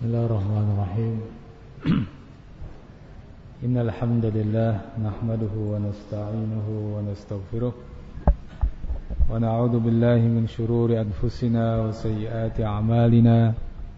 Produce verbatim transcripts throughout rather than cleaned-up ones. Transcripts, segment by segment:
Bismillahirrahmanirrahim. Innal hamdalillah nahmaduhu wa nasta'inuhu wa nastaghfiruh wa na'udzu billahi min shururi anfusina wa sayyiati a'malina.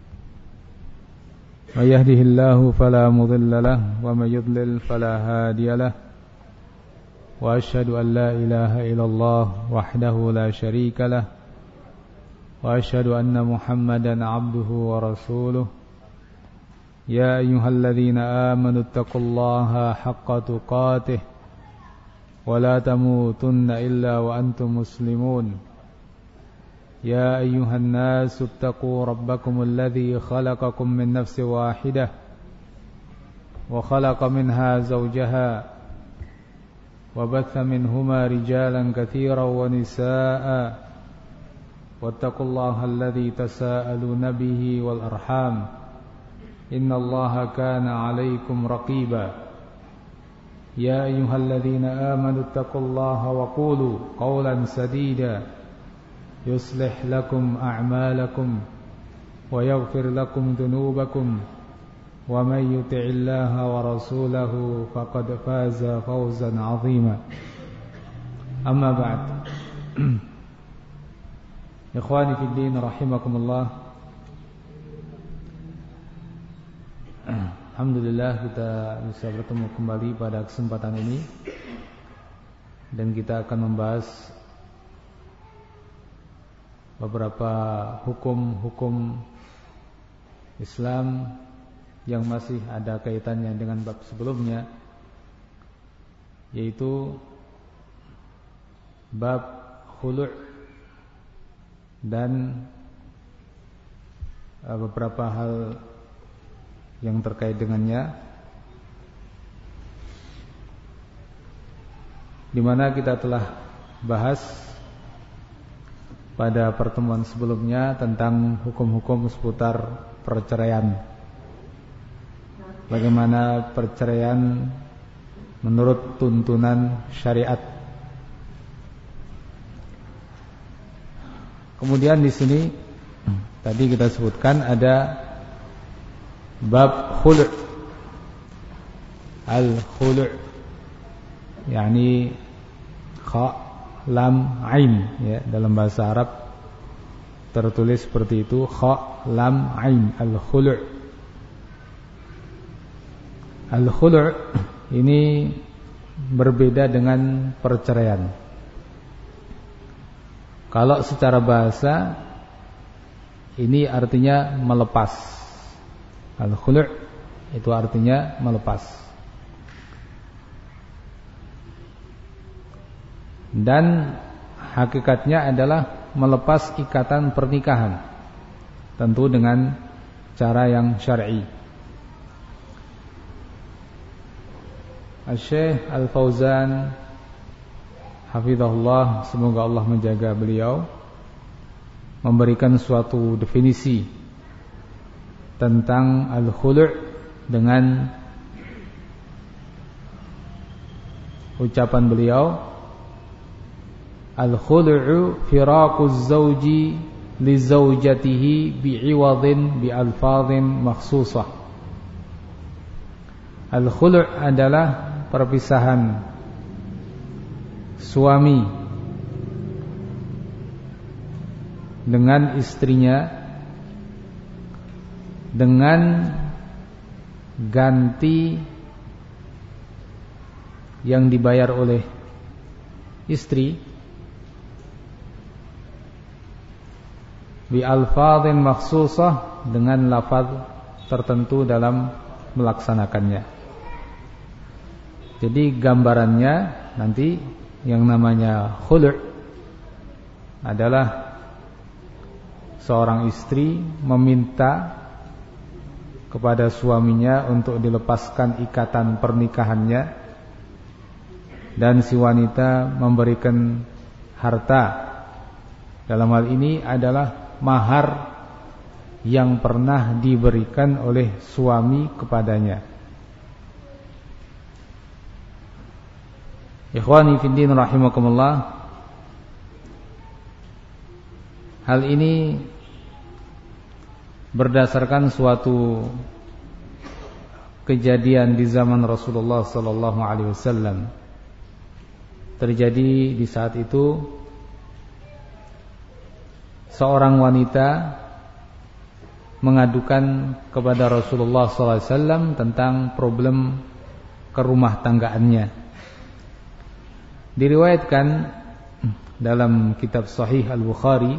May yahdihillahu fala mudilla lahu wa may yudlil fala hadiya lahu. Wa asyhadu an la ilaha illallah wahdahu la syarika lahu wa asyhadu anna Muhammadan 'abduhu wa rasuluh. Ya ayyuhalladzina amanu taqullaha haqqa tuqatih wa la tamutunna illa wa antum muslimun. Ya ayyuhan nasu taqu rabbakumul ladzi khalaqakum min nafsin wahidah wa khalaqa minha zawjaha wa batha minhuma rijalan katsiran wa nisaa'a wattaqullaha alladzi tasaaluna bihi wal arham innallaha kana 'alaikum raqiba. Ya ayyuhalladzina amanu taqullaha wa qulu qawlan sadida yuslih lakum a'malakum wa yaghfir lakum dhunubakum wa may yuti'illaha wa rasulahu faqad faza fawzan 'azima. Amma ba'd. Ikhwani fid din rahimakumullah. Alhamdulillah kita bisa bertemu kembali pada kesempatan ini, dan kita akan membahas beberapa hukum-hukum Islam yang masih ada kaitannya dengan bab sebelumnya, yaitu bab khulu' dan beberapa hal yang terkait dengannya, di mana kita telah bahas pada pertemuan sebelumnya tentang hukum-hukum seputar perceraian. Bagaimana perceraian menurut tuntunan syariat. Kemudian di sini tadi kita sebutkan ada bab khulu'. Al-khulu' yakni kha lam ain, ya, dalam bahasa Arab tertulis seperti itu, kha lam ain, al-khulu'. Al-khulu' ini berbeda dengan perceraian. Kalau secara bahasa ini artinya melepas. Al-khulu' itu artinya melepas. Dan hakikatnya adalah melepas ikatan pernikahan, tentu dengan cara yang syar'i. Asy-Syaikh Al-Fauzan hafizahullah, semoga Allah menjaga beliau, memberikan suatu definisi tentang al-khulu' dengan ucapan beliau, al-khulu'u firaquz zawji li zawjatihi bi'iwadhin bi alfadhin makhsusah. Al-khulu' adalah perpisahan suami dengan istrinya dengan ganti yang dibayar oleh istri bi alfadhin makhsusah, dengan lafaz tertentu dalam melaksanakannya. Jadi gambarannya nanti yang namanya khulu' adalah seorang istri meminta kepada suaminya untuk dilepaskan ikatan pernikahannya, dan si wanita memberikan harta. Dalam hal ini adalah mahar yang pernah diberikan oleh suami kepadanya. Ikhwani fiddin rahimakumullah, hal ini berdasarkan suatu kejadian di zaman Rasulullah sallallahu alaihi wasallam. Terjadi di saat itu seorang wanita mengadukan kepada Rasulullah sallallahu alaihi wasallam tentang problem kerumah tanggaannya. Diriwayatkan dalam kitab Sahih Al-Bukhari,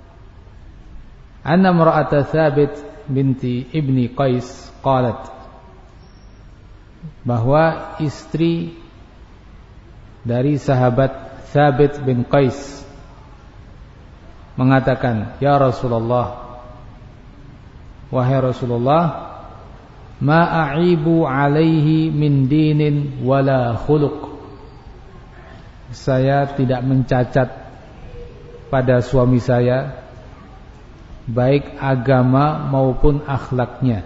anna imra'ata Thabit binti Ibni Qais qalat, bahwa istri dari sahabat Thabit bin Qais mengatakan, ya Rasulullah, wahai Rasulullah, ma a'ibu alaihi min dinin wala khuluq. Saya tidak mencacat pada suami saya, baik agama maupun akhlaknya.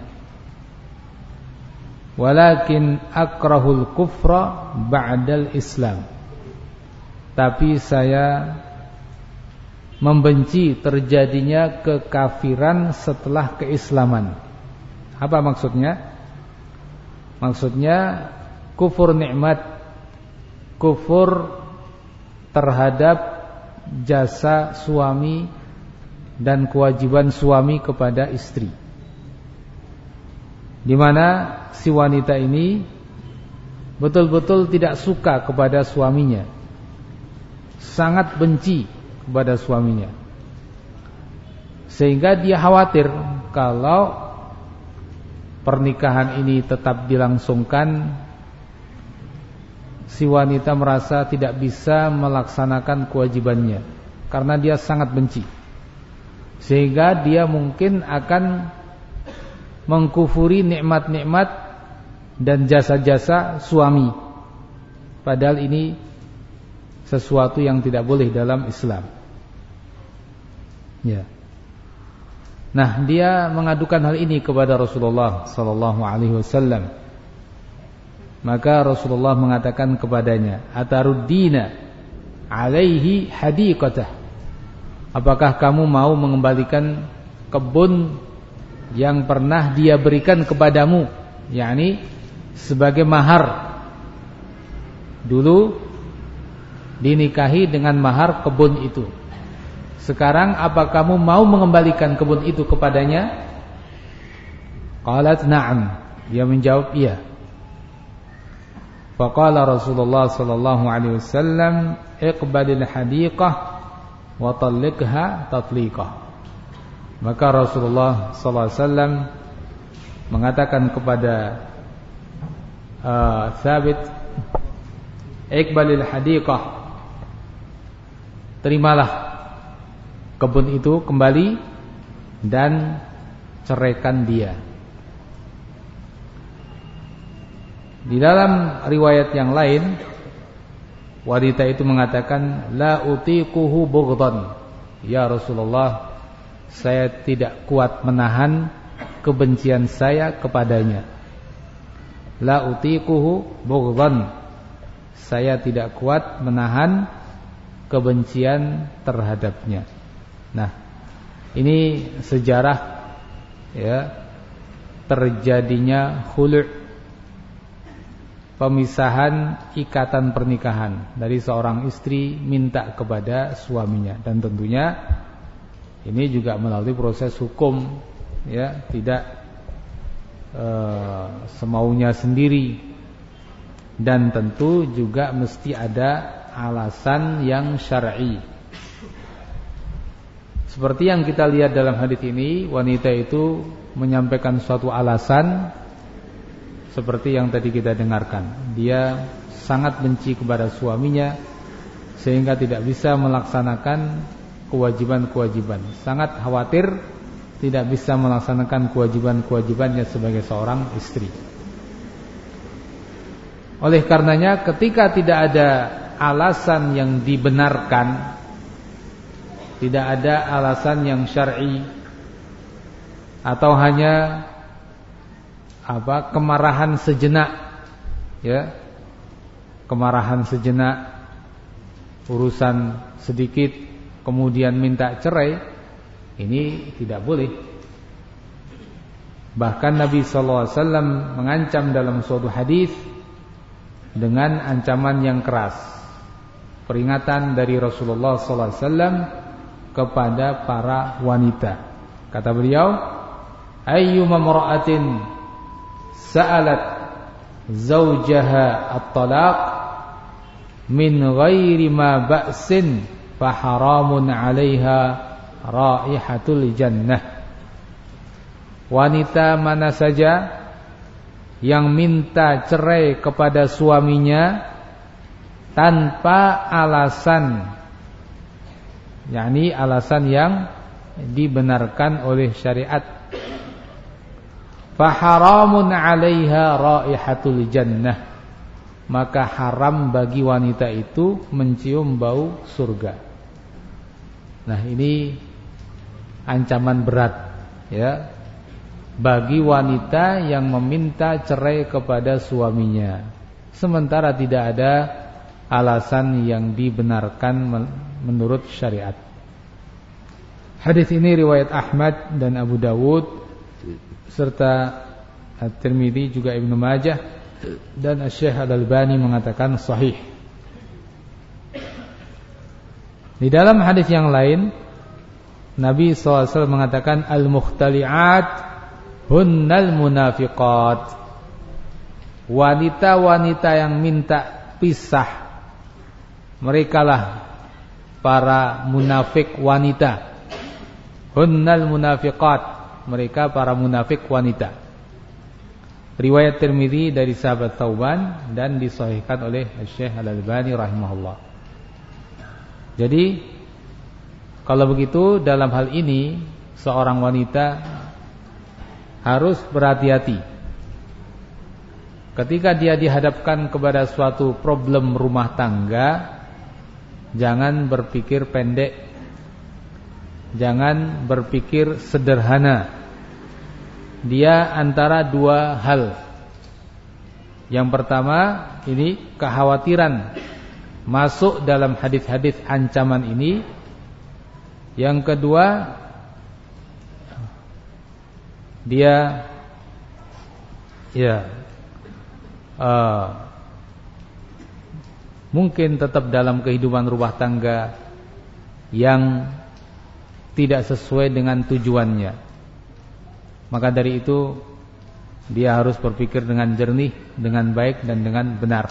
Walakin akrahul kufra ba'dal Islam. Tapi saya membenci terjadinya kekafiran setelah keislaman. Apa maksudnya? Maksudnya kufur nikmat, kufur terhadap jasa suami dan kewajiban suami kepada istri, di mana si wanita ini betul-betul tidak suka kepada suaminya, sangat benci kepada suaminya, sehingga dia khawatir kalau pernikahan ini tetap dilangsungkan, si wanita merasa tidak bisa melaksanakan kewajibannya karena dia sangat benci, sehingga dia mungkin akan mengkufuri nikmat-nikmat dan jasa-jasa suami, padahal ini sesuatu yang tidak boleh dalam Islam. Ya. Nah, dia mengadukan hal ini kepada Rasulullah sallallahu alaihi wasallam. Maka Rasulullah mengatakan kepadanya, ataruddina alaihi hadiqatah. Apakah kamu mau mengembalikan kebun yang pernah dia berikan kepadamu, yakni sebagai mahar? Dulu dinikahi dengan mahar kebun itu. Sekarang apa kamu mau mengembalikan kebun itu kepadanya? Qalat na'am. Dia menjawab iya. Faqala Rasulullah sallallahu alaihi wasallam, iqbalil hadiqah wa talliqha tatliqah. Maka Rasulullah sallallahu alaihi wasallam mengatakan kepada uh, Thabit, iqbalil hadiqah, terimalah kebun itu kembali dan ceraikan dia. Di dalam riwayat yang lain, wanita itu mengatakan, la utiquhu bughdan. Ya Rasulullah, saya tidak kuat menahan kebencian saya kepadanya. La utiquhu bughdan. Saya tidak kuat menahan kebencian terhadapnya. Nah, ini sejarah ya terjadinya khulu', pemisahan ikatan pernikahan dari seorang istri minta kepada suaminya, dan tentunya ini juga melalui proses hukum, ya, tidak e, semaunya sendiri, dan tentu juga mesti ada alasan yang syar'i. Seperti yang kita lihat dalam hadis ini, wanita itu menyampaikan suatu alasan seperti yang tadi kita dengarkan. Dia sangat benci kepada suaminya sehingga tidak bisa melaksanakan kewajiban-kewajiban. Sangat khawatir tidak bisa melaksanakan kewajiban-kewajibannya sebagai seorang istri. Oleh karenanya, ketika tidak ada alasan yang dibenarkan, tidak ada alasan yang syar'i, atau hanya apa kemarahan sejenak, ya, kemarahan sejenak, urusan sedikit kemudian minta cerai, ini tidak boleh. Bahkan Nabi sallallahu alaihi wasallam mengancam dalam suatu hadis dengan ancaman yang keras. Peringatan dari Rasulullah sallallahu alaihi wasallam kepada para wanita. Kata beliau, ayyuma mar'atin sa'alat zawjaha at-talaq min ghairi ma ba'sin fa haramun 'alaiha raihatul jannah. Wanita mana saja yang minta cerai kepada suaminya tanpa alasan, yakni alasan yang dibenarkan oleh syariat, fa haramun 'alaiha raihatul jannah, maka haram bagi wanita itu mencium bau surga. Nah, ini ancaman berat ya bagi wanita yang meminta cerai kepada suaminya sementara tidak ada alasan yang dibenarkan menurut syariat. Hadis ini riwayat Ahmad dan Abu Dawud serta At-Tirmidzi, juga Ibnu Majah, dan Syekh Al-Albani mengatakan sahih. Di dalam hadis yang lain Nabi shallallahu alaihi wasallam mengatakan al-mukhtali'at hunnal munafiqat. Wanita-wanita yang minta pisah, merekalah para munafik wanita. Hunnal munafiqat, mereka para munafik wanita. Riwayat Tirmidzi dari sahabat Thauban dan disahihkan oleh Syekh Al-Albani rahimahullah. Jadi kalau begitu dalam hal ini seorang wanita harus berhati-hati ketika dia dihadapkan kepada suatu problem rumah tangga. Jangan berpikir pendek, jangan berpikir sederhana. Dia antara dua hal. Yang pertama, ini kekhawatiran masuk dalam hadis-hadis ancaman ini. Yang kedua, dia ya uh, mungkin tetap dalam kehidupan rumah tangga yang tidak sesuai dengan tujuannya. Maka dari itu dia harus berpikir dengan jernih, dengan baik dan dengan benar.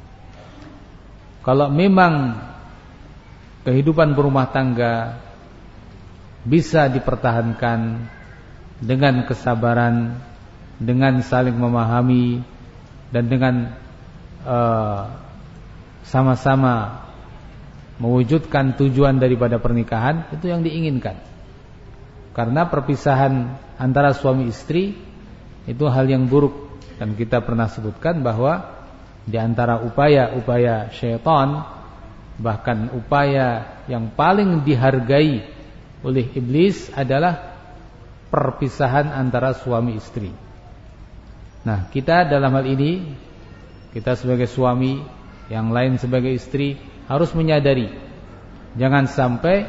Kalau memang kehidupan berumah tangga bisa dipertahankan dengan kesabaran, dengan saling memahami, dan dengan uh, sama-sama mewujudkan tujuan daripada pernikahan, itu yang diinginkan. Karena perpisahan antara suami istri itu hal yang buruk, dan kita pernah sebutkan bahwa di antara upaya-upaya syaitan, bahkan upaya yang paling dihargai oleh iblis adalah perpisahan antara suami istri. Nah, kita dalam hal ini, kita sebagai suami, yang lain sebagai istri, harus menyadari jangan sampai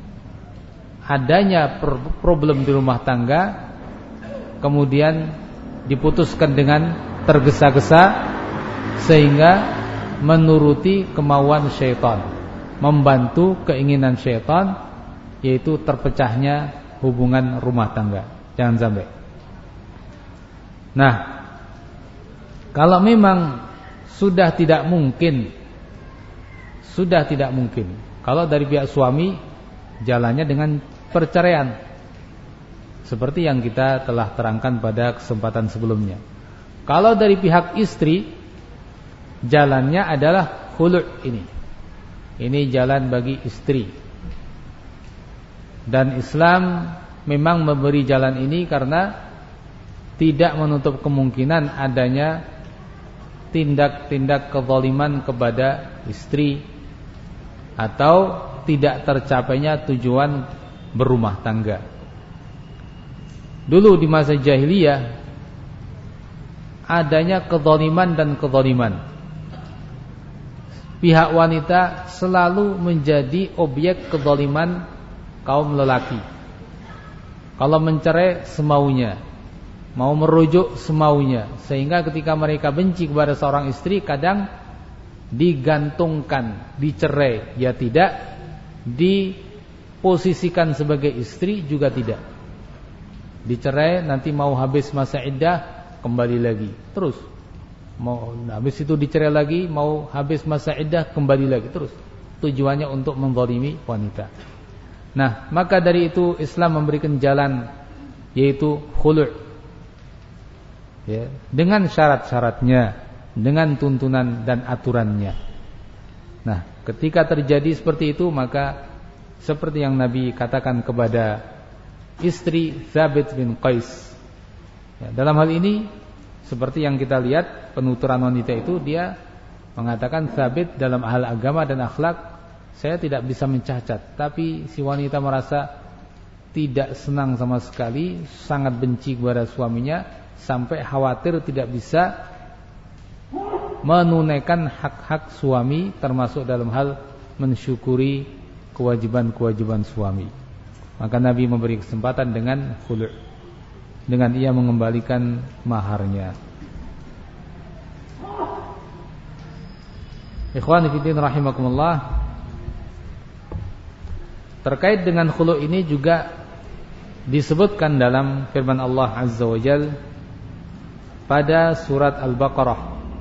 adanya problem di rumah tangga kemudian diputuskan dengan tergesa-gesa sehingga menuruti kemauan syaitan, membantu keinginan syaitan, yaitu terpecahnya hubungan rumah tangga. Jangan sampai. Nah, kalau memang sudah tidak mungkin, sudah tidak mungkin, kalau dari pihak suami jalannya dengan perceraian, seperti yang kita telah terangkan pada kesempatan sebelumnya. Kalau dari pihak istri, jalannya adalah khulu' ini. Ini jalan bagi istri. Dan Islam memang memberi jalan ini karena tidak menutup kemungkinan adanya tindak-tindak kezaliman kepada istri atau tidak tercapainya tujuan berumah tangga. Dulu di masa jahiliyah adanya kezaliman dan kezaliman. Pihak wanita selalu menjadi objek kezaliman kaum lelaki. Kalau mencerai semaunya, mau merujuk semaunya, sehingga ketika mereka benci kepada seorang istri kadang digantungkan, dicerai, ya tidak, diposisikan sebagai istri juga tidak. Dicerai nanti mau habis masa iddah kembali lagi, terus mau habis itu dicerai lagi, mau habis masa iddah kembali lagi, terus. Tujuannya untuk menzalimi wanita. Nah, maka dari itu Islam memberikan jalan, yaitu khulu', ya, dengan syarat-syaratnya, dengan tuntunan dan aturannya. Nah, ketika terjadi seperti itu, maka seperti yang Nabi katakan kepada istri Thabit bin Qais, ya, dalam hal ini seperti yang kita lihat penuturan wanita itu, dia mengatakan, Thabit dalam hal agama dan akhlak saya tidak bisa mencacat, tapi si wanita merasa tidak senang sama sekali, sangat benci kepada suaminya, sampai khawatir tidak bisa menunaikan hak-hak suami, termasuk dalam hal mensyukuri kewajiban-kewajiban suami. Maka Nabi memberi kesempatan dengan khulu', dengan ia mengembalikan maharnya. Ikhwani fillah rahimakumullah, terkait dengan khulu' ini juga disebutkan dalam firman Allah Azza wa Jalla pada surat Al-Baqarah,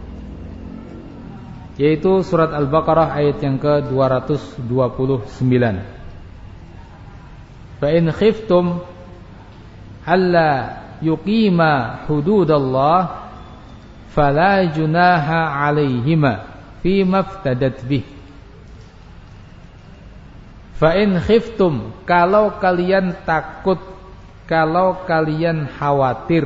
yaitu surat Al-Baqarah ayat yang ke dua ratus dua puluh sembilan. Fa in khiftum alla yuqima hududallah fala junaha 'alaihima fima iftadat bih. Fa in khiftum, kalau kalian takut, kalau kalian khawatir,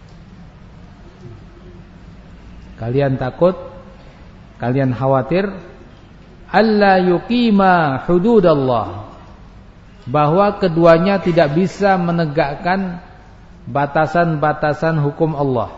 kalian takut, kalian khawatir, alla yuqima hududallah, bahwa keduanya tidak bisa menegakkan batasan-batasan hukum Allah.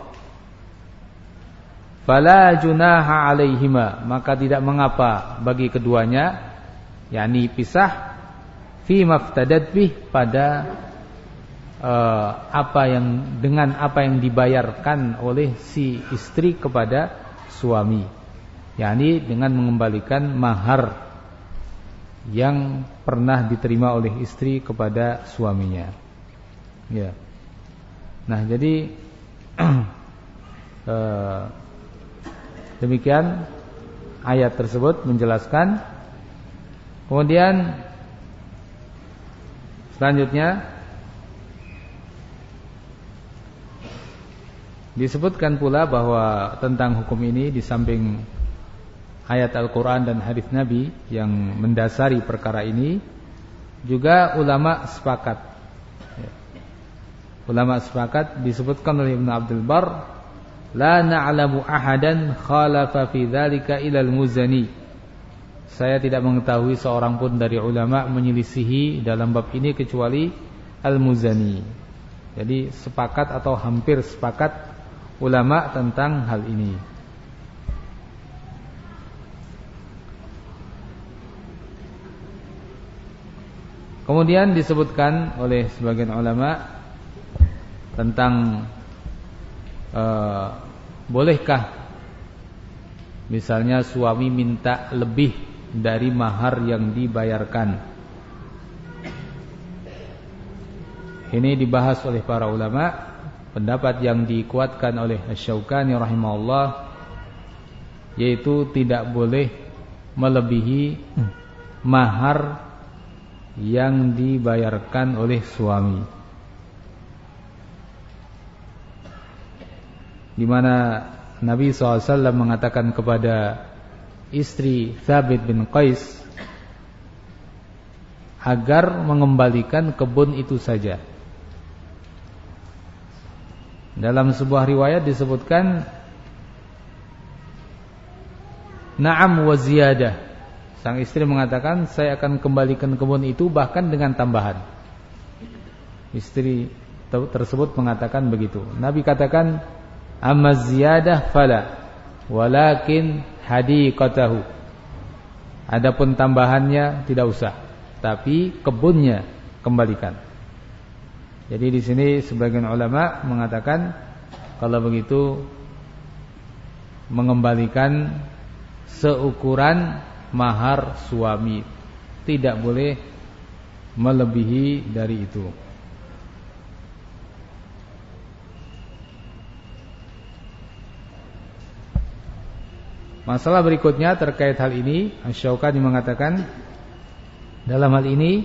Fala junaha 'alaihima, maka tidak mengapa bagi keduanya, yakni pisah, fi maftadat bih, pada uh, apa yang dengan apa yang dibayarkan oleh si istri kepada suami, yakni dengan mengembalikan mahar yang pernah diterima oleh istri kepada suaminya. Ya. Nah, jadi uh, demikian ayat tersebut menjelaskan. Kemudian selanjutnya disebutkan pula bahwa tentang hukum ini, di samping ayat Al-Quran dan hadis Nabi yang mendasari perkara ini, juga ulama sepakat. Ulama sepakat, disebutkan oleh Ibn Abdul Bar, la na'lamu ahadan khalafa fi dzalika ila al-Muzani. Saya tidak mengetahui seorang pun dari ulama menyelisihi dalam bab ini kecuali Al-Muzani. Jadi sepakat atau hampir sepakat ulama tentang hal ini. Kemudian disebutkan oleh sebagian ulama tentang uh, bolehkah misalnya suami minta lebih dari mahar yang dibayarkan. Ini dibahas oleh para ulama. Pendapat yang dikuatkan oleh Asy-Syaukani rahimahullah, yaitu tidak boleh melebihi mahar yang dibayarkan oleh suami. Di mana Nabi shallallahu alaihi wasallam mengatakan kepada istri Thabit bin Qais agar mengembalikan kebun itu saja. Dalam sebuah riwayat disebutkan na'am wa ziyadah. Sang istri mengatakan, saya akan kembalikan kebun itu bahkan dengan tambahan. Istri tersebut mengatakan begitu. Nabi katakan, amma ziyadah fala walakin hadiqatahu. Adapun tambahannya tidak usah, tapi kebunnya kembalikan. Jadi di sini sebagian ulama mengatakan kalau begitu mengembalikan seukuran mahar suami, tidak boleh melebihi dari itu. Masalah berikutnya terkait hal ini, Asy-Syaukani mengatakan dalam hal ini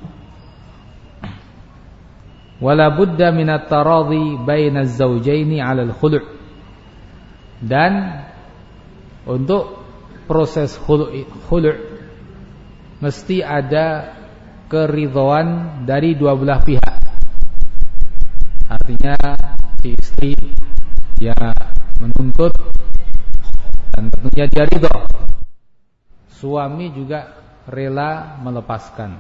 wala budda minat taradhi baina az-zawjaini 'ala al-khulu', dan untuk proses khulu' khulu' mesti ada keridhaan dari dua belah pihak. Artinya si istri dia menuntut dan tentunya dia ridha. Suami juga rela melepaskan.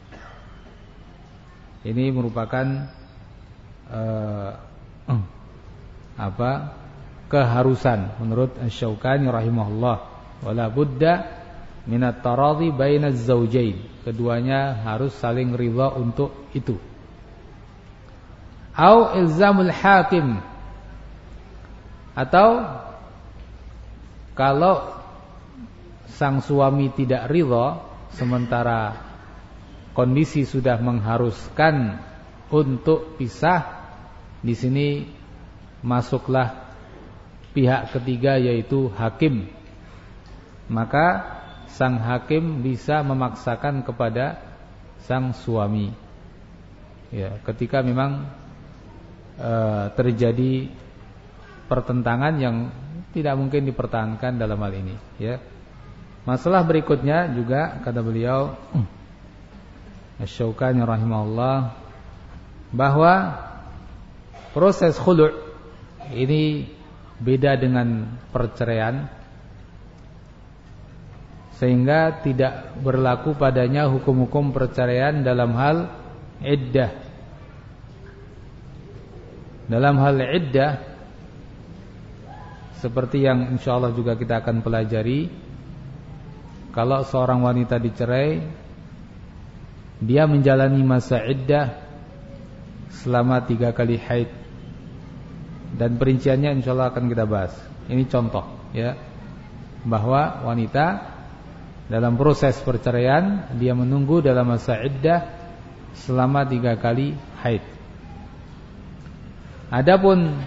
Ini merupakan uh, uh, apa? keharusan menurut Asy-Syaukani rahimahullah. Wala budda minat taradhi bainaz zawjain. Keduanya harus saling ridha untuk itu. Au ilzamul hakim, atau kalau sang suami tidak ridha sementara kondisi sudah mengharuskan untuk pisah, di sini masuklah pihak ketiga yaitu hakim. Maka sang hakim bisa memaksakan kepada sang suami. Ya, ketika memang e, terjadi pertentangan yang tidak mungkin dipertahankan dalam hal ini, ya. Masalah berikutnya juga kata beliau Asy-Syaukani rahimahullah, bahwa proses khulu' ini beda dengan perceraian, sehingga tidak berlaku padanya hukum-hukum perceraian dalam hal iddah. Dalam hal iddah, seperti yang insyaallah juga kita akan pelajari, kalau seorang wanita dicerai, dia menjalani masa iddah selama tiga kali haid, dan perinciannya insyaallah akan kita bahas. Ini contoh, ya, bahwa wanita dalam proses perceraian dia menunggu dalam masa iddah selama tiga kali haid. Adapun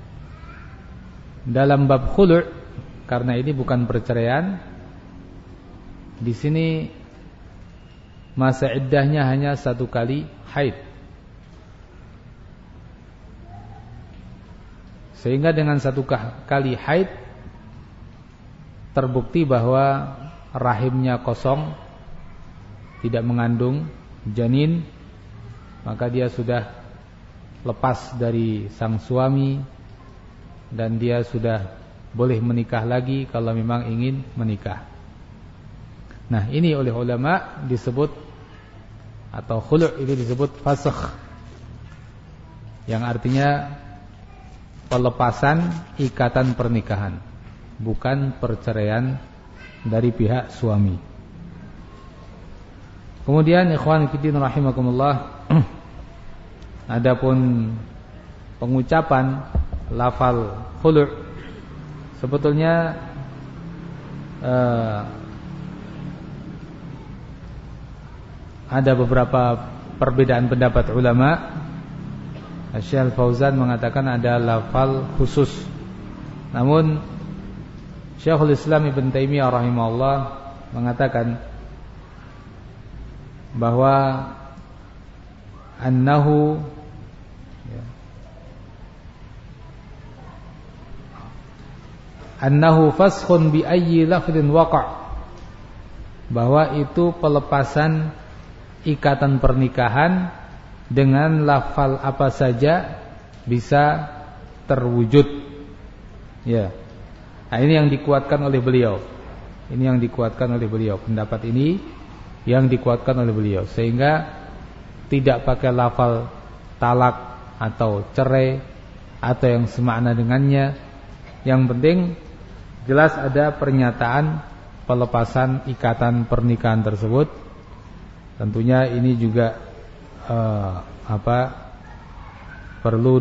dalam bab khulu', karena ini bukan perceraian, di sini masa iddahnya hanya satu kali haid. Sehingga dengan satu kali haid terbukti bahwa rahimnya kosong, tidak mengandung janin, maka dia sudah lepas dari sang suami dan dia sudah boleh menikah lagi kalau memang ingin menikah. Nah, ini oleh ulama disebut, atau khulu' ini disebut fasakh, yang artinya pelepasan ikatan pernikahan, bukan perceraian dari pihak suami. Kemudian ikhwan fillah rahimakumullah, adapun pengucapan lafal khulu' sebetulnya uh, ada beberapa perbedaan pendapat ulama. Syekh Al-Fauzan mengatakan ada lafal khusus, namun Syekhul Islam Ibn Taimiyah rahimahullah mengatakan bahwa annahu ya, annahu faskhun bi ayyi lafdhin waqa', bahwa itu pelepasan ikatan pernikahan dengan lafal apa saja bisa terwujud. Ya. Nah, ini yang dikuatkan oleh beliau. Ini yang dikuatkan oleh beliau. Pendapat ini yang dikuatkan oleh beliau, sehingga tidak pakai lafal talak atau cerai atau yang semakna dengannya. Yang penting jelas ada pernyataan pelepasan ikatan pernikahan tersebut. Tentunya ini juga uh, apa perlu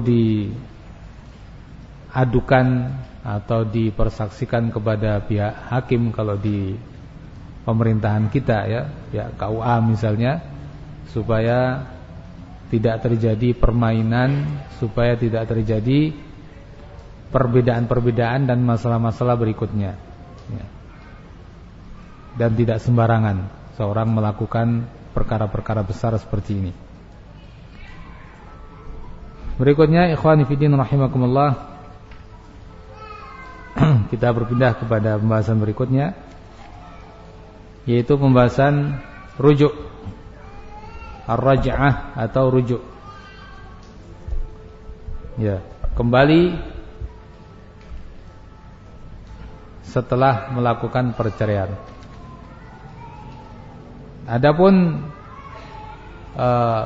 diadukan atau dipersaksikan kepada pihak hakim kalau di pemerintahan kita ya, pihak K U A misalnya, supaya tidak terjadi permainan, supaya tidak terjadi perbedaan-perbedaan dan masalah-masalah berikutnya ya. Dan tidak sembarangan seorang melakukan perkara-perkara besar seperti ini. Berikutnya ikhwani fillah rahimakumullah, kita berpindah kepada pembahasan berikutnya, yaitu pembahasan rujuk, ar-raj'ah atau rujuk. Ya, kembali setelah melakukan perceraian. Adapun uh,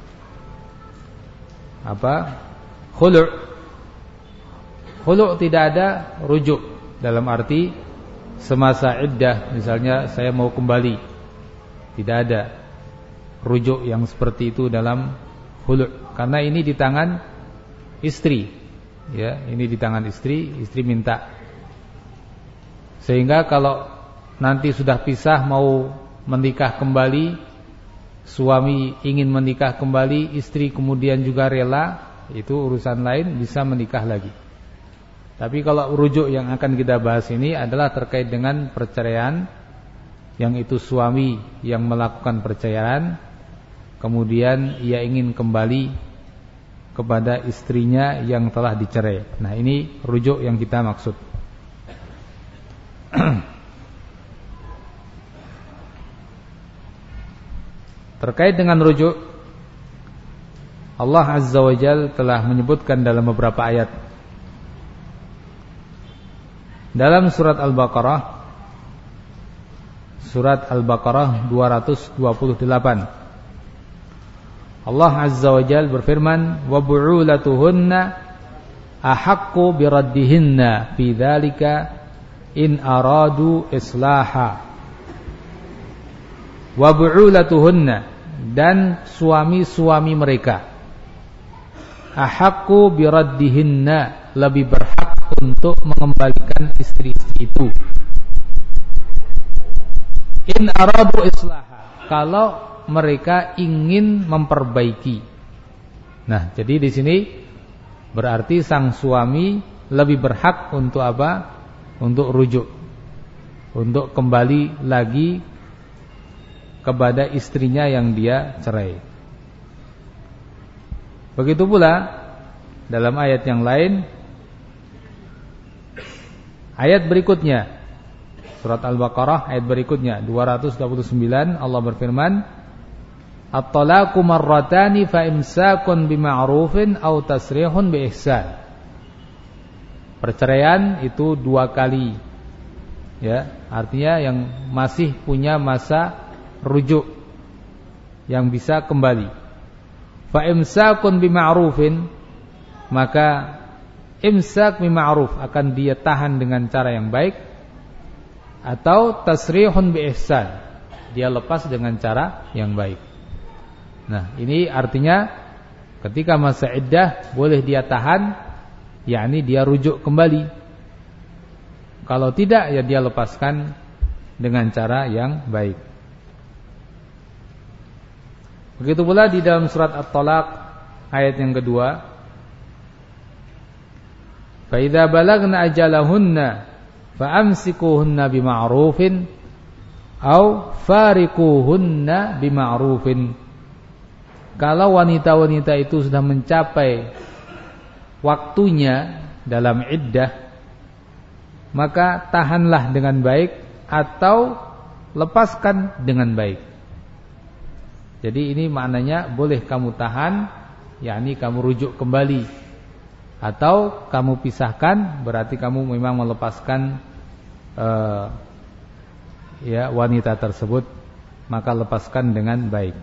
apa? khulu'. Khulu' tidak ada rujuk dalam arti semasa iddah, misalnya saya mau kembali. Tidak ada rujuk yang seperti itu dalam khulu', karena ini di tangan istri. Ya, ini di tangan istri, istri minta. Sehingga kalau nanti sudah pisah mau menikah kembali, suami ingin menikah kembali, istri kemudian juga rela, itu urusan lain, bisa menikah lagi. Tapi kalau rujuk yang akan kita bahas ini adalah terkait dengan perceraian, yang itu suami yang melakukan perceraian, kemudian ia ingin kembali kepada istrinya yang telah dicerai. Nah, ini rujuk yang kita maksud. Terkait dengan rujuk, Allah Azza wa Jalla telah menyebutkan dalam beberapa ayat. Dalam surat Al-Baqarah, surat Al-Baqarah dua ratus dua puluh delapan, Allah Azza wa Jalla berfirman, wa bu'ulatuhunna ahaqqu biraddihinna fi dzalika in aradu islaha. Wa bu'ulatuhunna, dan suami-suami mereka, ahaqqu biraddihinna, lebih berhak untuk mengembalikan istri-istri itu. In aradu islaha, kalau mereka ingin memperbaiki. Nah, jadi di sini berarti sang suami lebih berhak untuk apa? Untuk rujuk, untuk kembali lagi kepada istrinya yang dia cerai. Begitu pula dalam ayat yang lain, ayat berikutnya, surat Al-Baqarah ayat berikutnya dua ratus dua puluh sembilan, Allah berfirman, at-talaqu marratani fa imsakun bima'rufin aw tasrihun bi ihsan. Perceraian itu dua kali. Ya, artinya yang masih punya masa rujuk, yang bisa kembali. Fa imsakun bima'rufin, maka imsak bima'ruf, akan dia tahan dengan cara yang baik, atau tasrihun bi ihsan, dia lepas dengan cara yang baik. Nah, ini artinya ketika masa iddah boleh dia tahan, yakni dia rujuk kembali. Kalau tidak, ya dia lepaskan dengan cara yang baik. Begitu pula di dalam surat At-Talaq ayat yang kedua, fa idza balagna ajalahunna fa amsikuhunna bima'rufin aw fariquhunna bima'rufin. Kalau wanita-wanita itu sudah mencapai waktunya dalam iddah, maka tahanlah dengan baik atau lepaskan dengan baik. Jadi ini maknanya boleh kamu tahan, yakni kamu rujuk kembali, atau kamu pisahkan, berarti kamu memang melepaskan uh, ya wanita tersebut, maka lepaskan dengan baik.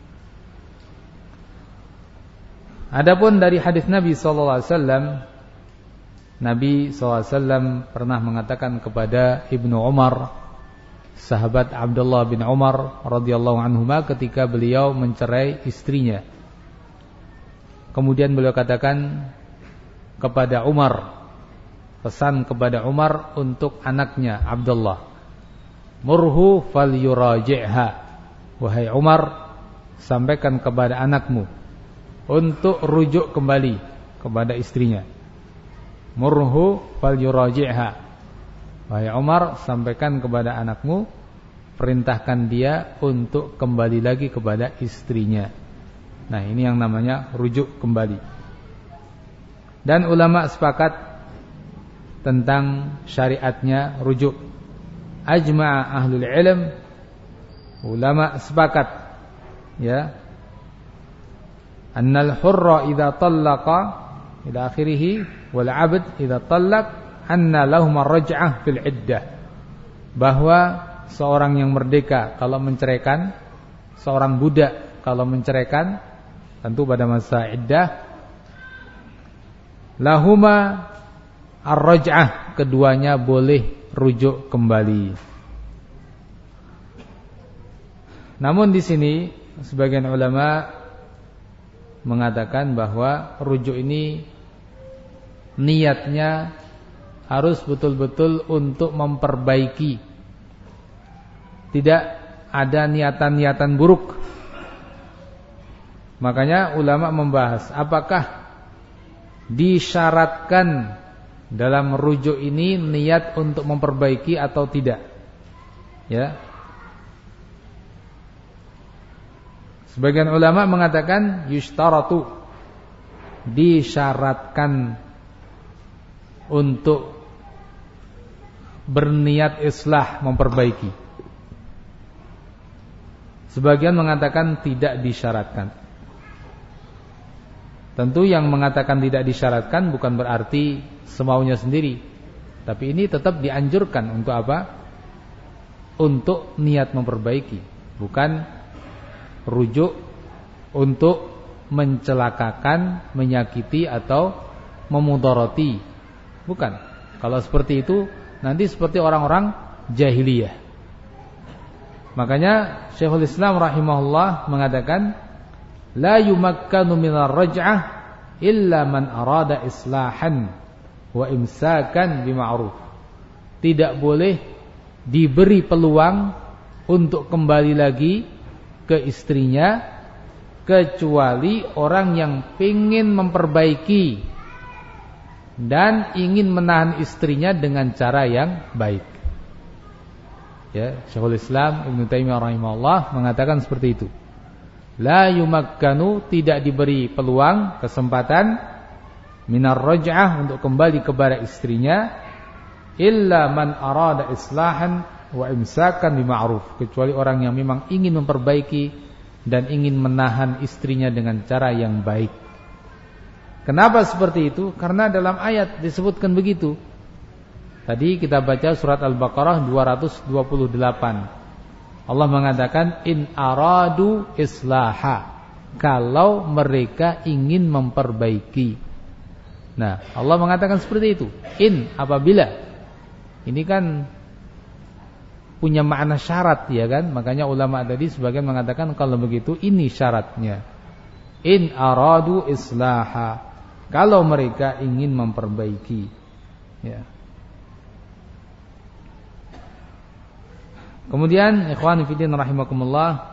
Adapun dari hadis Nabi sallallahu alaihi wasallam, Nabi sallallahu alaihi wasallam pernah mengatakan kepada Ibnu Umar, sahabat Abdullah bin Umar radhiyallahu anhuma, ketika beliau mencerai istrinya. kemudian beliau katakan kepada Umar, pesan kepada Umar untuk anaknya Abdullah, murhu falyuraji'ha, wahai Umar, sampaikan kepada anakmu untuk rujuk kembali kepada istrinya. Murhu falyuraji'ha, wahai Umar, sampaikan kepada anakmu, perintahkan dia untuk kembali lagi kepada istrinya. Nah, ini yang namanya rujuk kembali. Dan ulama sepakat tentang syariatnya rujuk. Ajma'a ahlul ilm, ulama sepakat, ya, annal hurra idza tallaqa ila akhirih wal 'abd idza tallaq anna lahum ar-raj'ah fil iddah, bahwa seorang yang merdeka kalau menceraikan, seorang budak kalau menceraikan, tentu pada masa iddah, lahuma ar-raj'ah, keduanya boleh rujuk kembali. Namun di sini sebagian ulama mengatakan bahwa rujuk ini niatnya harus betul-betul untuk memperbaiki. Tidak ada niatan-niatan buruk. Makanya ulama membahas apakah disyaratkan dalam rujuk ini niat untuk memperbaiki atau tidak. Ya. Sebagian ulama mengatakan yushtaratu, disyaratkan untuk berniat islah, memperbaiki. Sebagian mengatakan tidak disyaratkan. Tentu yang mengatakan tidak disyaratkan bukan berarti semaunya sendiri, tapi ini tetap dianjurkan untuk apa? Untuk niat memperbaiki, bukan rujuk untuk mencelakakan, menyakiti atau memudarati. Bukan. Kalau seperti itu nanti seperti orang-orang jahiliyah. Makanya Syekhul Islam rahimahullah mengatakan, la yumakkanu minar raj'ah illa man arada islahan wa imsakan bima'ruf. Tidak boleh diberi peluang untuk kembali lagi ke istrinya kecuali orang yang ingin memperbaiki dan ingin menahan istrinya dengan cara yang baik. Ya, Syekhul Islam Ibnu Taimiyah rahimahullah mengatakan seperti itu. La yumakkanu, tidak diberi peluang, kesempatan, minar raj'ah, untuk kembali kepada istrinya, illa man arada islahan wa imsakan bima'ruf, kecuali orang yang memang ingin memperbaiki dan ingin menahan istrinya dengan cara yang baik. Kenapa seperti itu? Karena dalam ayat disebutkan begitu. Tadi kita baca surat Al-Baqarah dua ratus dua puluh delapan. Allah mengatakan in aradu islaha, kalau mereka ingin memperbaiki. Nah, Allah mengatakan seperti itu. In, apabila. Ini kan punya makna syarat, ya kan? Makanya ulama tadi sebagian mengatakan kalau begitu ini syaratnya. In aradu islaha, kalau mereka ingin memperbaiki. Ya. Kemudian ikhwan fillah rahimakumullah,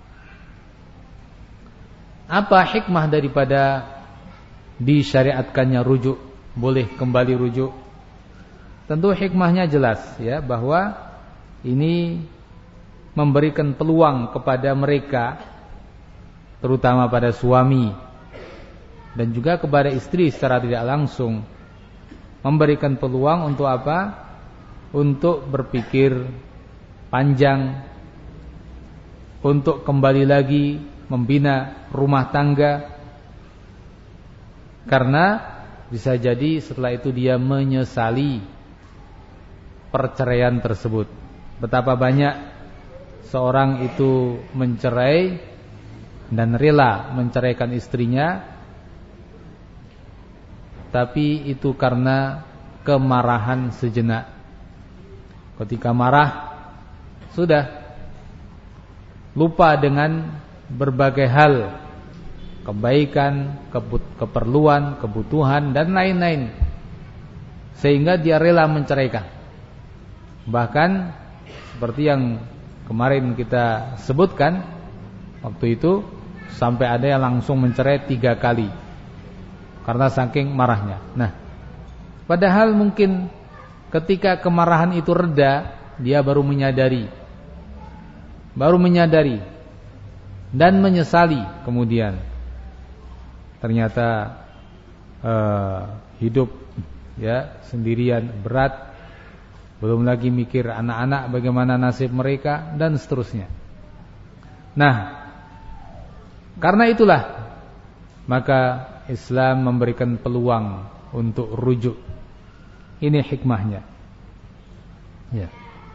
apa hikmah daripada disyariatkannya rujuk, boleh kembali rujuk? Tentu hikmahnya jelas, ya, bahwa ini memberikan peluang kepada mereka, terutama pada suami dan juga kepada istri secara tidak langsung, memberikan peluang untuk apa? Untuk berpikir panjang, untuk kembali lagi membina rumah tangga. Karena bisa jadi setelah itu dia menyesali perceraian tersebut. Betapa banyak seorang itu mencerai dan rela menceraikan istrinya, tapi itu karena kemarahan sejenak. Ketika marah, sudah lupa dengan berbagai hal kebaikan, keperluan, kebutuhan dan lain-lain, sehingga dia rela menceraikan. Bahkan seperti yang kemarin kita sebutkan, waktu itu sampai ada yang langsung mencerai tiga kali karena saking marahnya. Nah, padahal mungkin ketika kemarahan itu reda, dia baru menyadari baru menyadari dan menyesali kemudian. Ternyata eh, hidup ya sendirian berat, belum lagi mikir anak-anak bagaimana nasib mereka dan seterusnya. Nah, karena itulah maka Islam memberikan peluang untuk rujuk. Ini hikmahnya. Ya.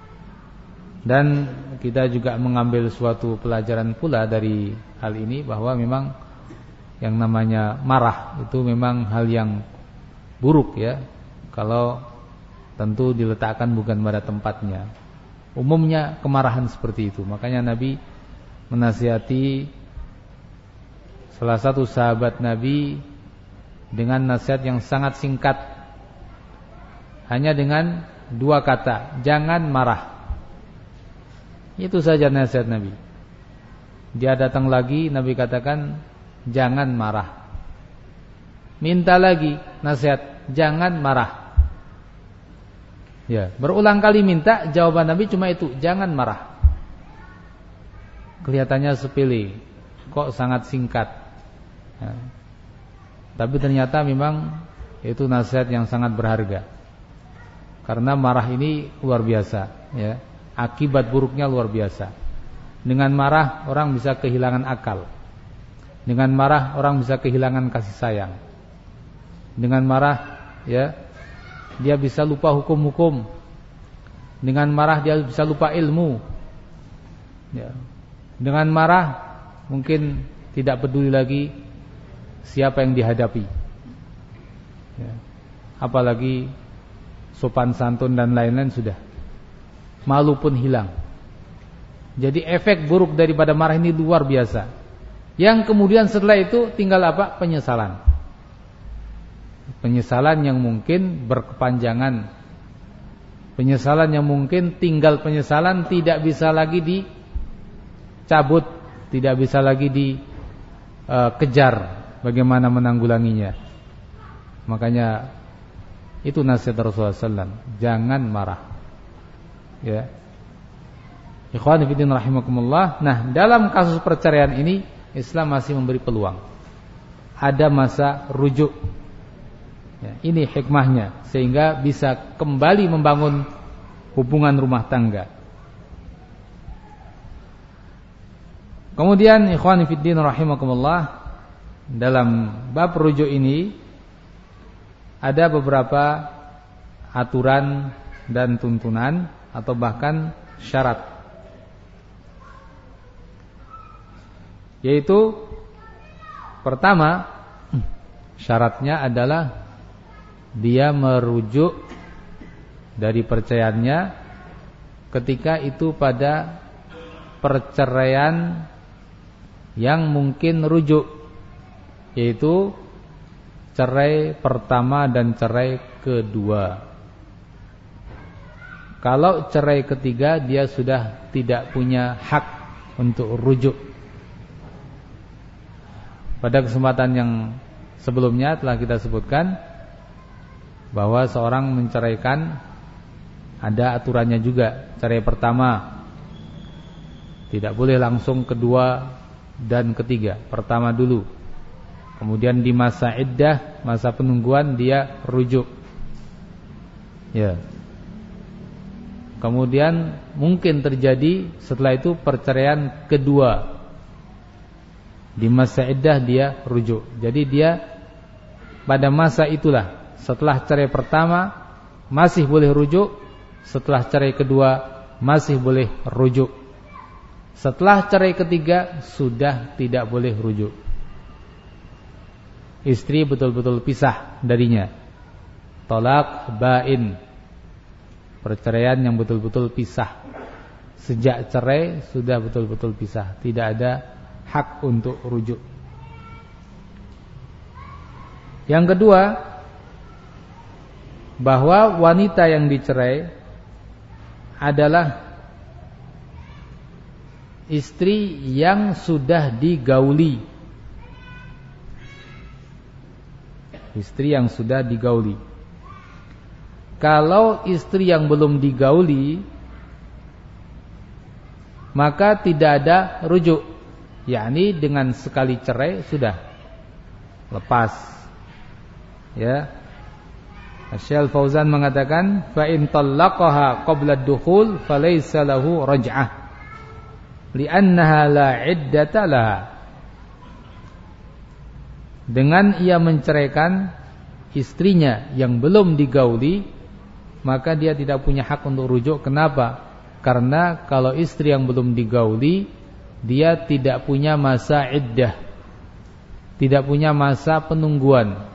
Dan kita juga mengambil suatu pelajaran pula dari hal ini, bahwa memang yang namanya marah itu memang hal yang buruk ya, kalau tentu diletakkan bukan pada tempatnya. Umumnya kemarahan seperti itu. Makanya Nabi menasihati salah satu sahabat Nabi dengan nasihat yang sangat singkat, hanya dengan dua kata, jangan marah. Itu saja nasihat Nabi. Dia datang lagi, Nabi katakan jangan marah. Minta lagi nasihat, jangan marah. Ya, berulang kali minta, jawaban Nabi cuma itu, jangan marah. Kelihatannya sepele, kok sangat singkat. Ya. Tapi ternyata memang itu nasihat yang sangat berharga. Karena marah ini luar biasa, ya. Akibat buruknya luar biasa. Dengan marah orang bisa kehilangan akal. Dengan marah orang bisa kehilangan kasih sayang. Dengan marah ya dia bisa lupa hukum-hukum. Dengan marah dia bisa lupa ilmu. Ya. Dengan marah mungkin tidak peduli lagi siapa yang dihadapi. Ya. Apalagi sopan santun dan lain-lain sudah. Malu pun hilang. Jadi efek buruk daripada marah ini luar biasa. Yang kemudian setelah itu tinggal apa? Penyesalan. Penyesalan yang mungkin berkepanjangan. Penyesalan yang mungkin tinggal penyesalan, tidak bisa lagi dicabut, tidak bisa lagi dikejar bagaimana menanggulanginya. Makanya itu nasihat Rasulullah sallallahu alaihi wasallam, jangan marah. Ya. Ikhwan fillah rahimakumullah. Nah, dalam kasus perceraian ini Islam masih memberi peluang. Ada masa rujuk. Ya, ini hikmahnya, sehingga bisa kembali membangun hubungan rumah tangga. Kemudian ikhwan fillah rahimakumullah, dalam bab rujuk ini ada beberapa aturan dan tuntunan atau bahkan syarat, yaitu pertama syaratnya adalah dia merujuk dari perceraiannya ketika itu pada perceraian yang mungkin rujuk, yaitu cerai pertama dan cerai kedua. Kalau cerai ketiga dia sudah tidak punya hak untuk rujuk. Pada kesempatan yang sebelumnya telah kita sebutkan bahwa seorang menceraikan ada aturannya juga. Cerai pertama tidak boleh langsung kedua dan ketiga, pertama dulu. Kemudian di masa iddah, masa penungguan dia rujuk. Ya. Kemudian mungkin terjadi setelah itu perceraian kedua. Di masa iddah dia rujuk. Jadi dia pada masa itulah, setelah cerai pertama masih boleh rujuk, setelah cerai kedua masih boleh rujuk, setelah cerai ketiga sudah tidak boleh rujuk. Istri betul-betul pisah darinya. Talaq bain, perceraian yang betul-betul pisah. Sejak cerai sudah betul-betul pisah, tidak ada hak untuk rujuk. Yang kedua, bahwa wanita yang dicerai adalah istri yang sudah digauli. Istri yang sudah digauli. Kalau istri yang belum digauli, maka tidak ada rujuk. Yakni dengan sekali cerai sudah lepas. Ya. Syekh Fauzan mengatakan, fa in talaqaha qabla ad-dukhul falaysa lahu raj'ah li'annaha la 'iddata laha. Dengan ia menceraikan istrinya yang belum digauli, maka dia tidak punya hak untuk rujuk. Kenapa? Karena kalau istri yang belum digauli, dia tidak punya masa iddah, tidak punya masa penungguan.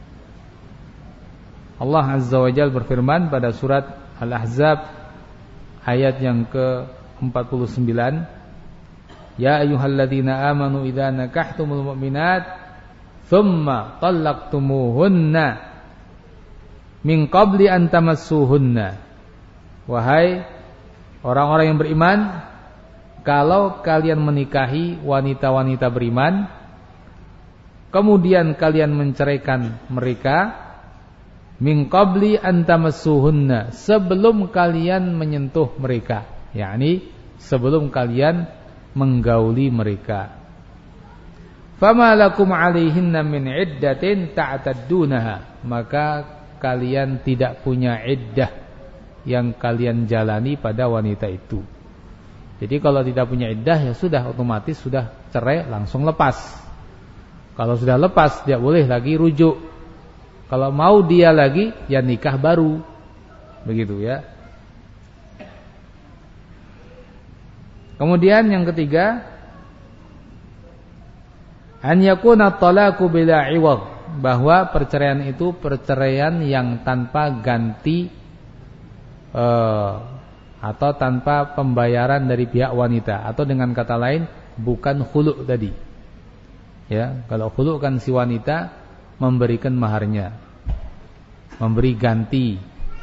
Allah Azza wa Jalla berfirman pada surat Al-Ahzab ayat yang ke empat puluh sembilan, ya ayyuhalladzina amanu idza nakahtumul mu'minat thumma talaqtumuhunna min qabli an tamassuhunna. Wahai orang-orang yang beriman, kalau kalian menikahi wanita-wanita beriman, kemudian kalian menceraikan mereka, min qabli an tamassuhunna, sebelum kalian menyentuh mereka, yakni sebelum kalian menggauli mereka. Fama lakum 'alaihinna min 'iddatin ta'taddunaha, maka kalian tidak punya iddah yang kalian jalani pada wanita itu. Jadi kalau tidak punya iddah, ya sudah otomatis sudah cerai, langsung lepas. Kalau sudah lepas, tidak boleh lagi rujuk. Kalau mau dia lagi, ya nikah baru. Begitu ya. Kemudian yang ketiga, an yakuna talaqu bila 'iwad, bahwa perceraian itu perceraian yang tanpa ganti uh, atau tanpa pembayaran dari pihak wanita, atau dengan kata lain bukan khulu' tadi. Ya, kalau khulu' kan si wanita memberikan maharnya, memberi ganti.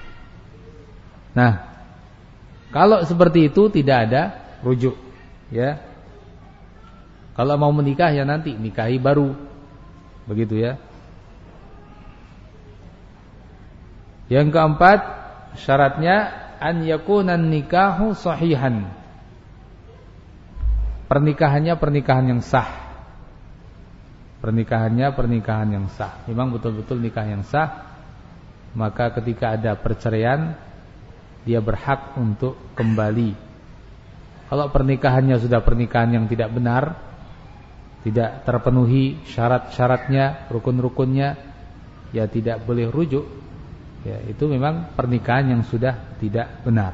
Nah, kalau seperti itu tidak ada rujuk, ya. Kalau mau menikah ya nanti nikahi baru, begitu ya. Yang keempat, syaratnya an yakunan nikahu sahihan. Pernikahannya pernikahan yang sah. Pernikahannya pernikahan yang sah. Memang betul-betul nikah yang sah. Maka ketika ada perceraian, dia berhak untuk kembali. Kalau pernikahannya sudah pernikahan yang tidak benar, tidak terpenuhi syarat-syaratnya, rukun-rukunnya, ya tidak boleh rujuk. Ya, itu memang pernikahan yang sudah tidak benar.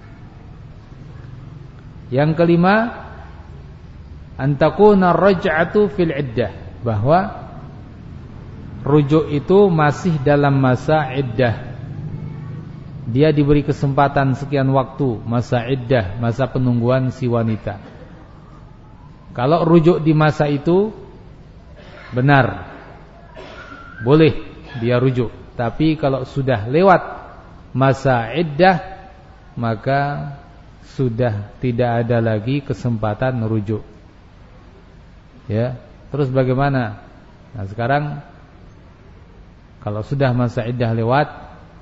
Yang kelima, antakuna raj'atu fil iddah, bahwa rujuk itu masih dalam masa iddah. Dia diberi kesempatan sekian waktu, masa iddah, masa penungguan si wanita. Kalau rujuk di masa itu benar, boleh dia rujuk. Tapi kalau sudah lewat masa iddah, maka sudah tidak ada lagi kesempatan rujuk. Ya. Terus bagaimana? Nah sekarang kalau sudah masa iddah lewat,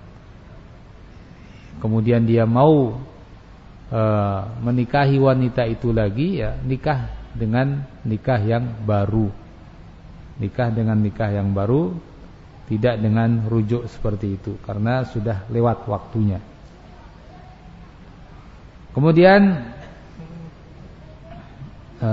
kemudian dia mau e, menikahi wanita itu lagi, ya nikah dengan nikah yang baru. Nikah dengan nikah yang baru, tidak dengan rujuk seperti itu, karena sudah lewat waktunya. Kemudian e,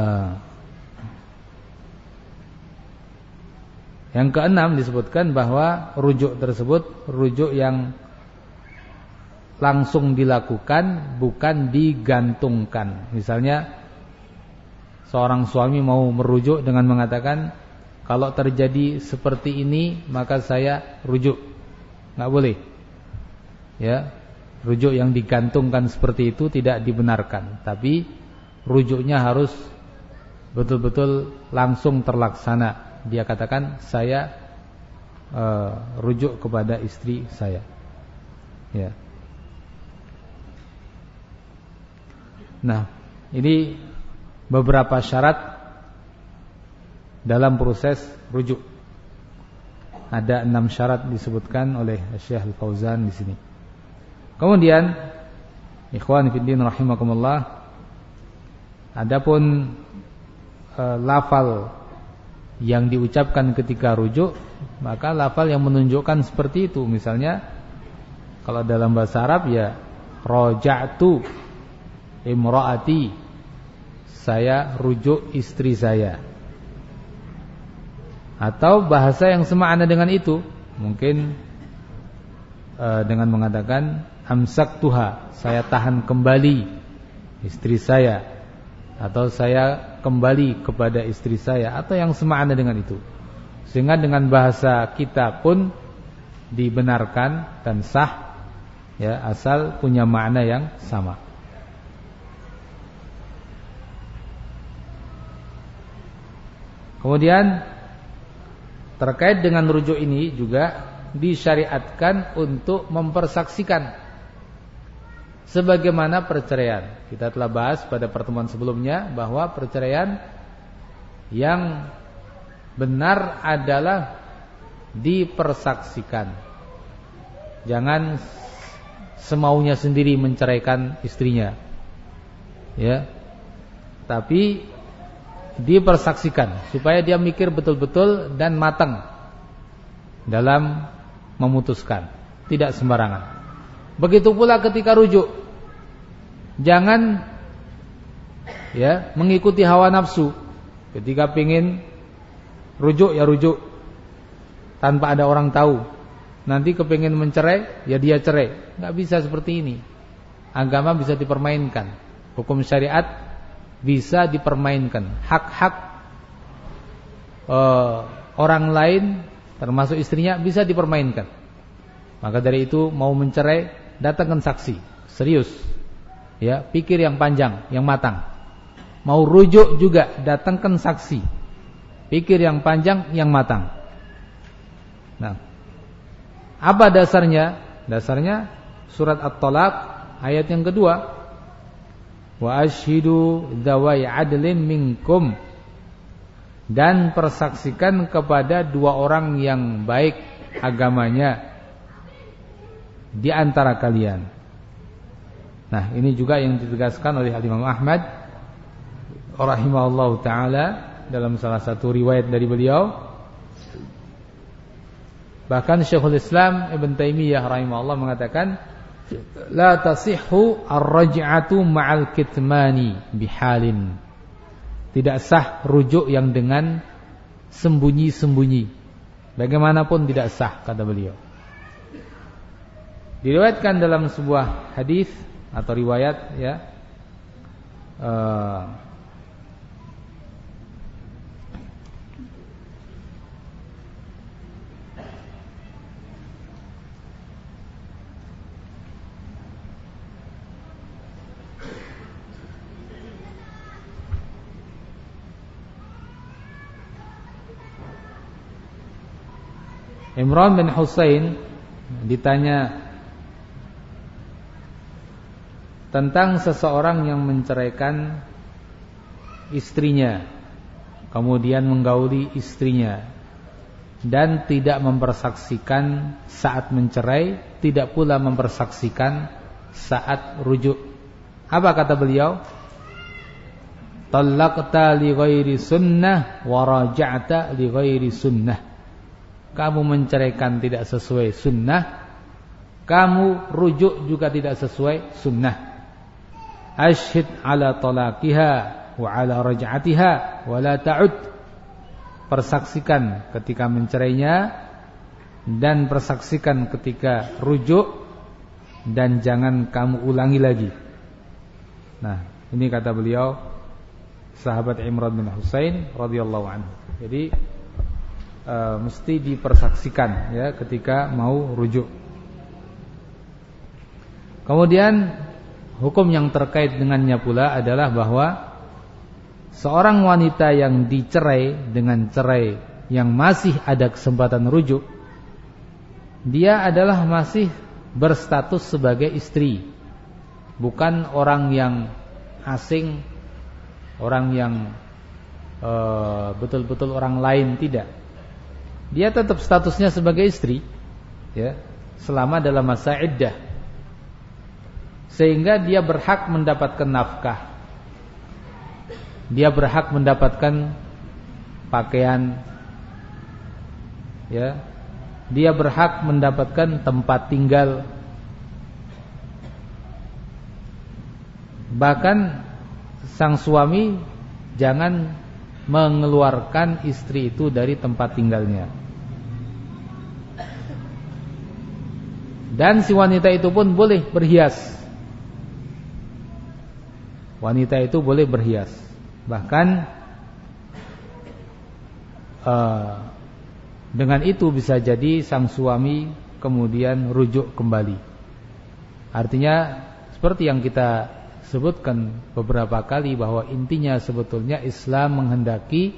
yang keenam disebutkan bahwa rujuk tersebut rujuk yang langsung dilakukan, bukan digantungkan. Misalnya seorang suami mau merujuk dengan mengatakan, kalau terjadi seperti ini maka saya rujuk. Enggak boleh. Ya, rujuk yang digantungkan seperti itu tidak dibenarkan. Tapi rujuknya harus betul-betul langsung terlaksana. Dia katakan, saya uh, rujuk kepada istri saya. Ya. Nah, ini beberapa syarat dalam proses rujuk. Ada enam syarat disebutkan oleh Syekh Al-Fauzan di sini. Kemudian, ikhwan fillah rahimakumullah, adapun e, lafal yang diucapkan ketika rujuk, maka lafal yang menunjukkan seperti itu. Misalnya, kalau dalam bahasa Arab ya raja'tu imraati, saya rujuk istri saya. Atau bahasa yang semakna dengan itu, mungkin e, dengan mengatakan amsaktuha, saya tahan kembali istri saya, atau saya kembali kepada istri saya, atau yang semakna dengan itu. Sehingga dengan bahasa kita pun dibenarkan dan sah, ya, asal punya makna yang sama. Kemudian terkait dengan rujuk ini juga disyariatkan untuk mempersaksikan sebagaimana perceraian. Kita telah bahas pada pertemuan sebelumnya bahwa perceraian yang benar adalah dipersaksikan. Jangan semaunya sendiri menceraikan istrinya, ya, tapi dipersaksikan supaya dia mikir betul-betul dan matang dalam memutuskan, tidak sembarangan. Begitu pula ketika rujuk, jangan ya mengikuti hawa nafsu. Ketika pingin rujuk ya rujuk tanpa ada orang tahu. Nanti kepingin mencerai ya dia cerai. Nggak bisa seperti ini. Agama bisa dipermainkan, hukum syariat bisa dipermainkan, hak-hak uh, orang lain termasuk istrinya bisa dipermainkan. Maka dari itu mau mencerai, datangkan saksi, serius, ya, pikir yang panjang, yang matang. Mau rujuk juga, datangkan saksi, pikir yang panjang, yang matang. Nah, apa dasarnya? Dasarnya surat At-Talaq ayat yang kedua. Wa ashhidu dzawai adlin minkum, dan persaksikan kepada dua orang yang baik agamanya di antara kalian. Nah, ini juga yang ditegaskan oleh Imam Ahmad rahimahullahu taala dalam salah satu riwayat dari beliau. Bahkan Syekhul Islam Ibn Taimiyah rahimahullah mengatakan, la tasihhu ar-raj'atu ma'al kitmani bihalin. Tidak sah rujuk yang dengan sembunyi-sembunyi. Bagaimanapun tidak sah, kata beliau. Diriwayatkan dalam sebuah hadis atau riwayat, ya, uh, Imran bin Husain ditanya tentang seseorang yang menceraikan istrinya, kemudian menggauli istrinya dan tidak mempersaksikan saat mencerai, tidak pula mempersaksikan saat rujuk. Apa kata beliau? Talaqta li ghairi sunnah wa raja'ta li ghairi sunnah. Kamu menceraikan tidak sesuai sunnah, kamu rujuk juga tidak sesuai sunnah. Ashhid ala talaqiha wa ala raj'atiha wa la ta'ud. Persaksikan ketika mencerainya dan persaksikan ketika rujuk, dan jangan kamu ulangi lagi. Nah, ini kata beliau sahabat Imran bin Husain radhiyallahu anhu. Jadi Uh, mesti dipersaksikan, ya, ketika mau rujuk. Kemudian hukum yang terkait dengannya pula adalah bahwa seorang wanita yang dicerai dengan cerai yang masih ada kesempatan rujuk, dia adalah masih berstatus sebagai istri, bukan orang yang asing, orang yang uh, betul-betul orang lain, tidak. Dia tetap statusnya sebagai istri, ya, selama dalam masa iddah, sehingga dia berhak mendapatkan nafkah, dia berhak mendapatkan pakaian, ya, dia berhak mendapatkan tempat tinggal. Bahkan sang suami jangan mengeluarkan istri itu dari tempat tinggalnya. Dan si wanita itu pun boleh berhias. Wanita itu boleh berhias. Bahkan uh, dengan itu bisa jadi sang suami kemudian rujuk kembali. Artinya seperti yang kita sebutkan beberapa kali, bahwa intinya sebetulnya Islam menghendaki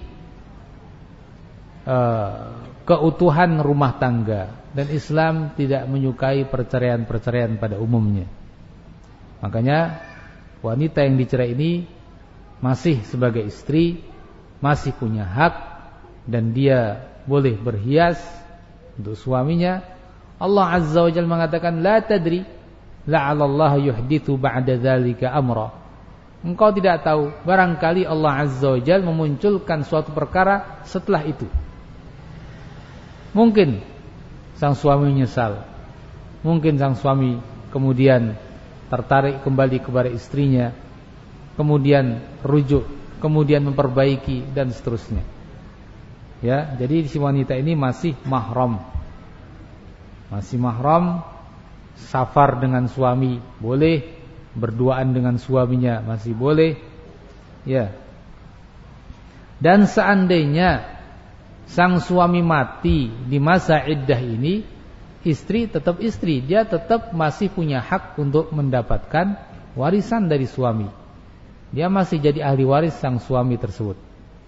uh, keutuhan rumah tangga, dan Islam tidak menyukai perceraian-perceraian pada umumnya. Makanya wanita yang dicerai ini masih sebagai istri, masih punya hak, dan dia boleh berhias untuk suaminya. Allah Azza wa Jalla mengatakan, la tadri la'allallaha yuhdithu ba'da dzalika amra. Engkau tidak tahu, barangkali Allah Azza wa Jalla memunculkan suatu perkara setelah itu. Mungkin sang suami menyesal, mungkin sang suami kemudian tertarik kembali kepada istrinya, kemudian rujuk, kemudian memperbaiki, dan seterusnya. Ya, jadi si wanita ini masih mahram, masih mahram, safar dengan suami boleh, berduaan dengan suaminya masih boleh, ya. Dan seandainya sang suami mati di masa iddah ini, istri tetap istri, dia tetap masih punya hak untuk mendapatkan warisan dari suami. Dia masih jadi ahli waris sang suami tersebut.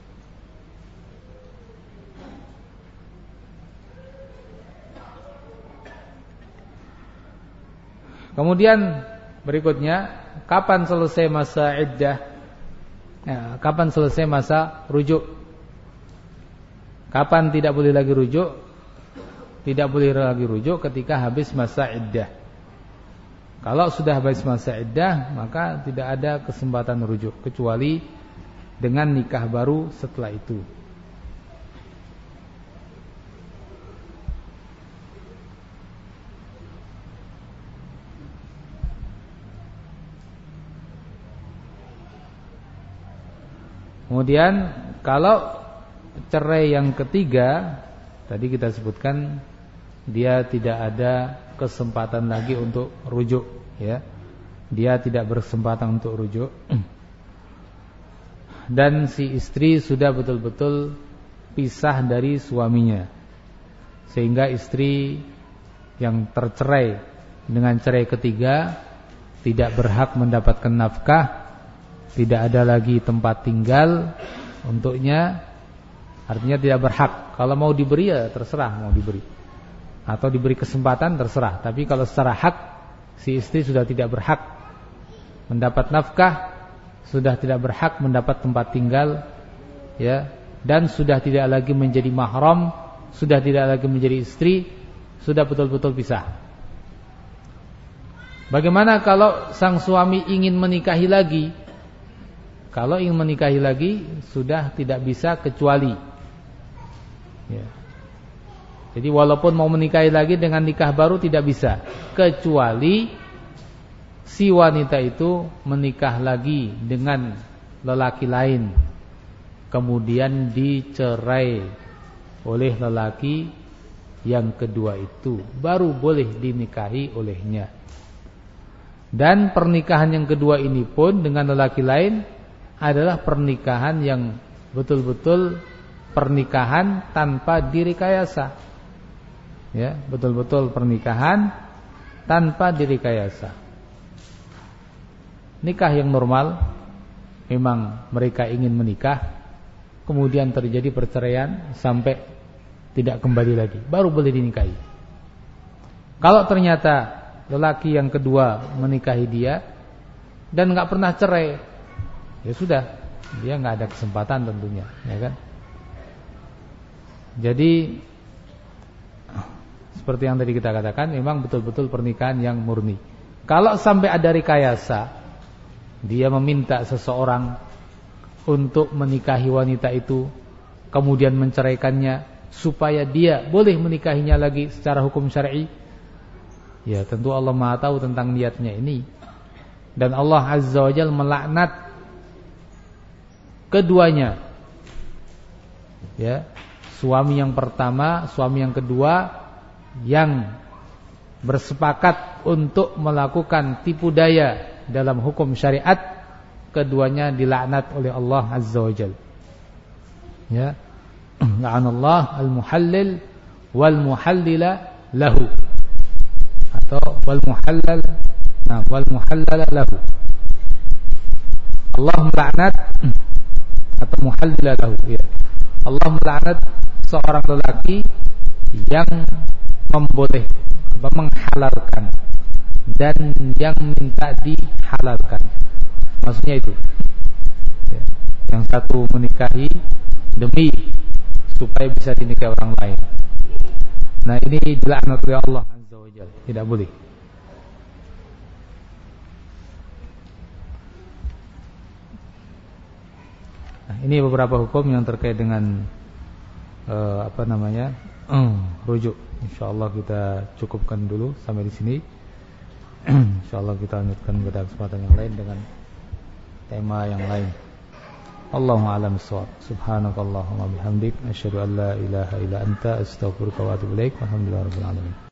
Kemudian berikutnya, kapan selesai masa iddah? Ya, kapan selesai masa rujuk? Kapan tidak boleh lagi rujuk? Tidak boleh lagi rujuk ketika habis masa iddah. Kalau sudah habis masa iddah, maka tidak ada kesempatan rujuk, kecuali dengan nikah baru setelah itu. Kemudian kalau cerai yang ketiga, tadi kita sebutkan dia tidak ada kesempatan lagi untuk rujuk, ya. Dia tidak berkesempatan untuk rujuk. Dan si istri sudah betul-betul pisah dari suaminya, sehingga istri yang tercerai dengan cerai ketiga tidak berhak mendapatkan nafkah, tidak ada lagi tempat tinggal untuknya. Artinya tidak berhak. Kalau mau diberi ya terserah mau diberi, atau diberi kesempatan terserah. Tapi kalau secara hak, si istri sudah tidak berhak mendapat nafkah, sudah tidak berhak mendapat tempat tinggal, ya, dan sudah tidak lagi menjadi mahram, sudah tidak lagi menjadi istri, sudah betul-betul pisah. Bagaimana kalau sang suami ingin menikahi lagi? Kalau ingin menikahi lagi, sudah tidak bisa kecuali, ya. Jadi walaupun mau menikahi lagi dengan nikah baru tidak bisa, kecuali si wanita itu menikah lagi dengan lelaki lain, kemudian dicerai oleh lelaki yang kedua itu, baru boleh dinikahi olehnya. Dan pernikahan yang kedua ini pun dengan lelaki lain adalah pernikahan yang betul-betul pernikahan tanpa direkayasa, ya, betul-betul pernikahan tanpa direkayasa. Nikah yang normal, memang mereka ingin menikah, kemudian terjadi perceraian sampai tidak kembali lagi, baru boleh dinikahi. Kalau ternyata lelaki yang kedua menikahi dia dan nggak pernah cerai, ya sudah, dia nggak ada kesempatan tentunya, ya kan? Jadi seperti yang tadi kita katakan, memang betul-betul pernikahan yang murni. Kalau sampai ada rekayasa, dia meminta seseorang untuk menikahi wanita itu, kemudian menceraikannya supaya dia boleh menikahinya lagi secara hukum syar'i, ya tentu Allah Maha tahu tentang niatnya ini. Dan Allah Azza wa Jalla melaknat keduanya, ya, suami yang pertama, suami yang kedua yang bersepakat untuk melakukan tipu daya dalam hukum syariat, keduanya dilaknat oleh Allah Azza wa Jalla. Ya, la'anallah al-muhallil wal muhallila lahu, atau wal muhallal, nah wal muhallala lahu. Allah melaknat atau muhallila lahu, ya. Allah melaknat seorang lelaki yang memboleh, apa, menghalalkan dan yang minta dihalalkan. Maksudnya itu, ya, yang satu menikahi demi supaya bisa dinikahi orang lain. Nah, ini dilaknat oleh Allah Azza wa Jalla, tidak boleh. Nah, ini beberapa hukum yang terkait dengan uh, apa namanya? Um, rujuk. Insyaallah kita cukupkan dulu sampai di sini. Insyaallah kita lanjutkan pada kesempatan yang lain dengan tema yang lain. Allahu a'lam bissawab. Subhanakallahumma bihamdik asyhadu an la ilaha illa anta astaghfiruka wa atubu ilaik. Walhamdulillahirabbil alamin.